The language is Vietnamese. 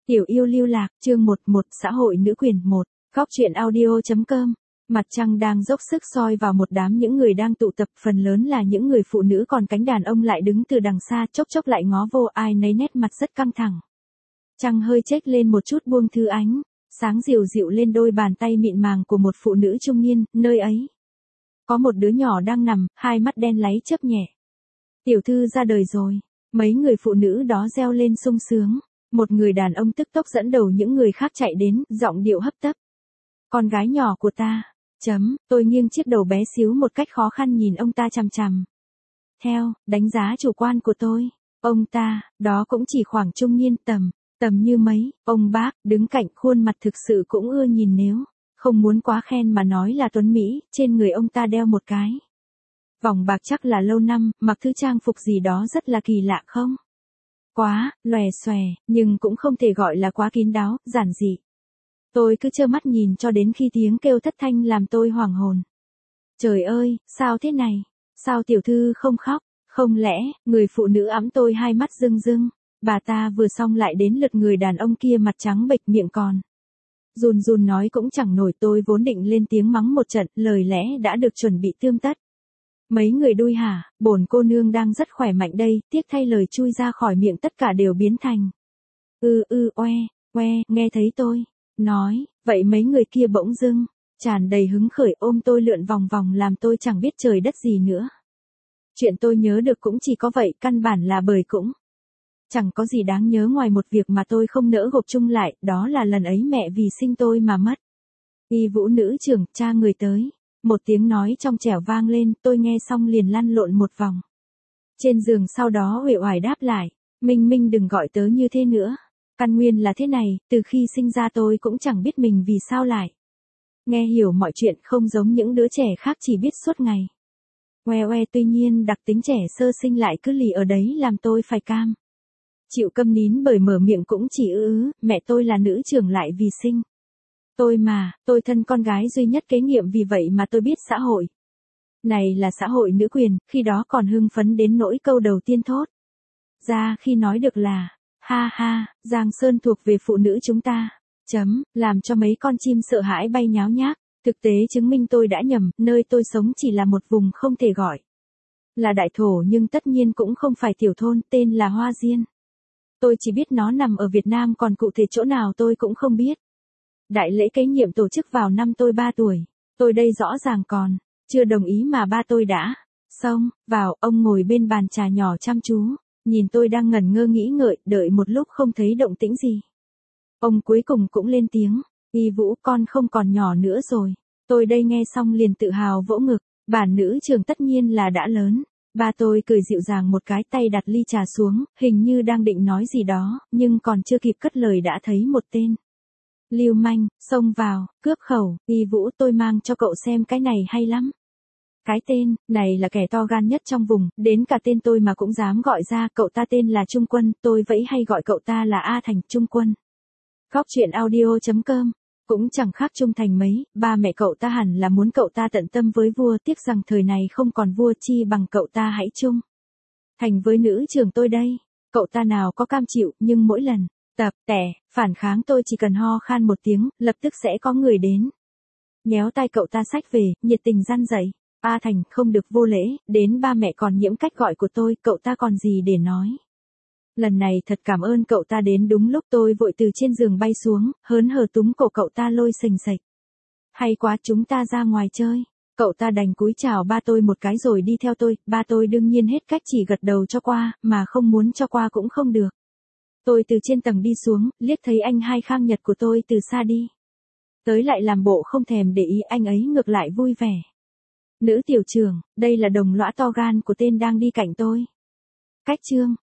Tiểu yêu lưu lạc, chương 11, xã hội nữ quyền 1, góc truyện audio.com. Mặt trăng đang dốc sức soi vào một đám những người đang tụ tập, phần lớn là những người phụ nữ, còn cánh đàn ông lại đứng từ đằng xa, chốc chốc lại ngó vô, ai nấy nét mặt rất căng thẳng. Trăng hơi chếch lên một chút buông thư ánh, sáng dịu dịu lên đôi bàn tay mịn màng của một phụ nữ trung niên, nơi ấy có một đứa nhỏ đang nằm, hai mắt đen láy chớp nhẹ. Tiểu thư ra đời rồi, mấy người phụ nữ đó reo lên sung sướng. Một người đàn ông tức tốc dẫn đầu những người khác chạy đến, giọng điệu hấp tấp. Con gái nhỏ của ta. Tôi nghiêng chiếc đầu bé xíu một cách khó khăn nhìn ông ta chằm chằm. Theo đánh giá chủ quan của tôi, ông ta, đó cũng chỉ khoảng trung niên tầm như mấy, ông bác, đứng cạnh, khuôn mặt thực sự cũng ưa nhìn, nếu không muốn quá khen mà nói là tuấn mỹ. Trên người ông ta đeo một cái vòng bạc, chắc là lâu năm, mặc thứ trang phục gì đó rất là kỳ lạ, không quá lòe xòe, nhưng cũng không thể gọi là quá kín đáo, giản dị. Tôi cứ trơ mắt nhìn cho đến khi tiếng kêu thất thanh làm tôi hoảng hồn. Trời ơi, sao thế này? Sao tiểu thư không khóc? Không lẽ, người phụ nữ ẵm tôi hai mắt rưng rưng. Bà ta vừa xong lại đến lượt người đàn ông kia, mặt trắng bệch, miệng còn run run nói cũng chẳng nổi. Tôi vốn định lên tiếng mắng một trận, lời lẽ đã được chuẩn bị tươm tất. Mấy người đuôi hả, bổn cô nương đang rất khỏe mạnh đây, tiếc thay lời chui ra khỏi miệng tất cả đều biến thành oe, nghe thấy tôi nói, vậy mấy người kia bỗng dưng tràn đầy hứng khởi ôm tôi lượn vòng vòng làm tôi chẳng biết trời đất gì nữa. Chuyện tôi nhớ được cũng chỉ có vậy, căn bản là bởi cũng chẳng có gì đáng nhớ ngoài một việc mà tôi không nỡ gộp chung lại, đó là lần ấy mẹ vì sinh tôi mà mất. Y Vũ nữ trưởng, cha người tới. Một tiếng nói trong trẻo vang lên, tôi nghe xong liền lăn lộn một vòng trên giường, sau đó uể oải đáp lại, Minh đừng gọi tớ như thế nữa. Căn nguyên là thế này, từ khi sinh ra tôi cũng chẳng biết mình vì sao lại nghe hiểu mọi chuyện, không giống những đứa trẻ khác chỉ biết suốt ngày oe, tuy nhiên đặc tính trẻ sơ sinh lại cứ lì ở đấy làm tôi phải chịu câm nín, bởi mở miệng cũng chỉ mẹ tôi là nữ trưởng lại vì sinh tôi mà, tôi thân con gái duy nhất kế nhiệm, vì vậy mà tôi biết xã hội này là xã hội nữ quyền, khi đó còn hưng phấn đến nỗi câu đầu tiên thốt ra khi nói được là, ha, Giang Sơn thuộc về phụ nữ chúng ta, làm cho mấy con chim sợ hãi bay nháo nhác. Thực tế chứng minh tôi đã nhầm, nơi tôi sống chỉ là một vùng không thể gọi là đại thổ, nhưng tất nhiên cũng không phải tiểu thôn, tên là Hoa Diên. Tôi chỉ biết nó nằm ở Việt Nam, còn cụ thể chỗ nào tôi cũng không biết. Đại lễ kế nhiệm tổ chức vào năm tôi 3 tuổi. Tôi đây rõ ràng còn chưa đồng ý mà ba tôi đã xông vào. Ông ngồi bên bàn trà nhỏ chăm chú nhìn tôi đang ngẩn ngơ nghĩ ngợi, đợi một lúc không thấy động tĩnh gì. Ông cuối cùng cũng lên tiếng, Y Vũ, con không còn nhỏ nữa rồi. Tôi đây nghe xong liền tự hào vỗ ngực, bản nữ trưởng tất nhiên là đã lớn. Ba tôi cười dịu dàng một cái, tay đặt ly trà xuống, hình như đang định nói gì đó, nhưng còn chưa kịp cất lời đã thấy một tên lưu manh xông vào, cướp khẩu. Y Vũ, tôi mang cho cậu xem cái này hay lắm. Cái tên này là kẻ to gan nhất trong vùng, đến cả tên tôi mà cũng dám gọi ra. Cậu ta tên là Trung Quân, tôi vẫy hay gọi cậu ta là A Thành. Trung Quân. Góc truyện audio.com. Cũng chẳng khác Trung Thành mấy, ba mẹ cậu ta hẳn là muốn cậu ta tận tâm với vua, tiếc rằng thời này không còn vua, chi bằng cậu ta hãy trung thành với nữ trưởng tôi đây. Cậu ta nào có cam chịu, nhưng mỗi lần phản kháng tôi chỉ cần ho khan một tiếng, lập tức sẽ có người đến nhéo tay cậu ta xách về, nhiệt tình răn dạy. A Thành, không được vô lễ, đến ba mẹ còn nhiễm cách gọi của tôi, cậu ta còn gì để nói. Lần này thật cảm ơn cậu ta đến đúng lúc. Tôi vội từ trên giường bay xuống, hớn hở túm cổ cậu ta lôi xềnh xệch. Hay quá, chúng ta ra ngoài chơi. Cậu ta đành cúi chào ba tôi một cái rồi đi theo tôi. Ba tôi đương nhiên hết cách chỉ gật đầu cho qua, mà không muốn cho qua cũng không được. Tôi từ trên tầng đi xuống, liếc thấy anh hai Khang Nhật của tôi từ xa đi tới, lại làm bộ không thèm để ý, anh ấy ngược lại vui vẻ. Nữ tiểu trưởng, đây là đồng lõa to gan của tên đang đi cạnh tôi. Cách chương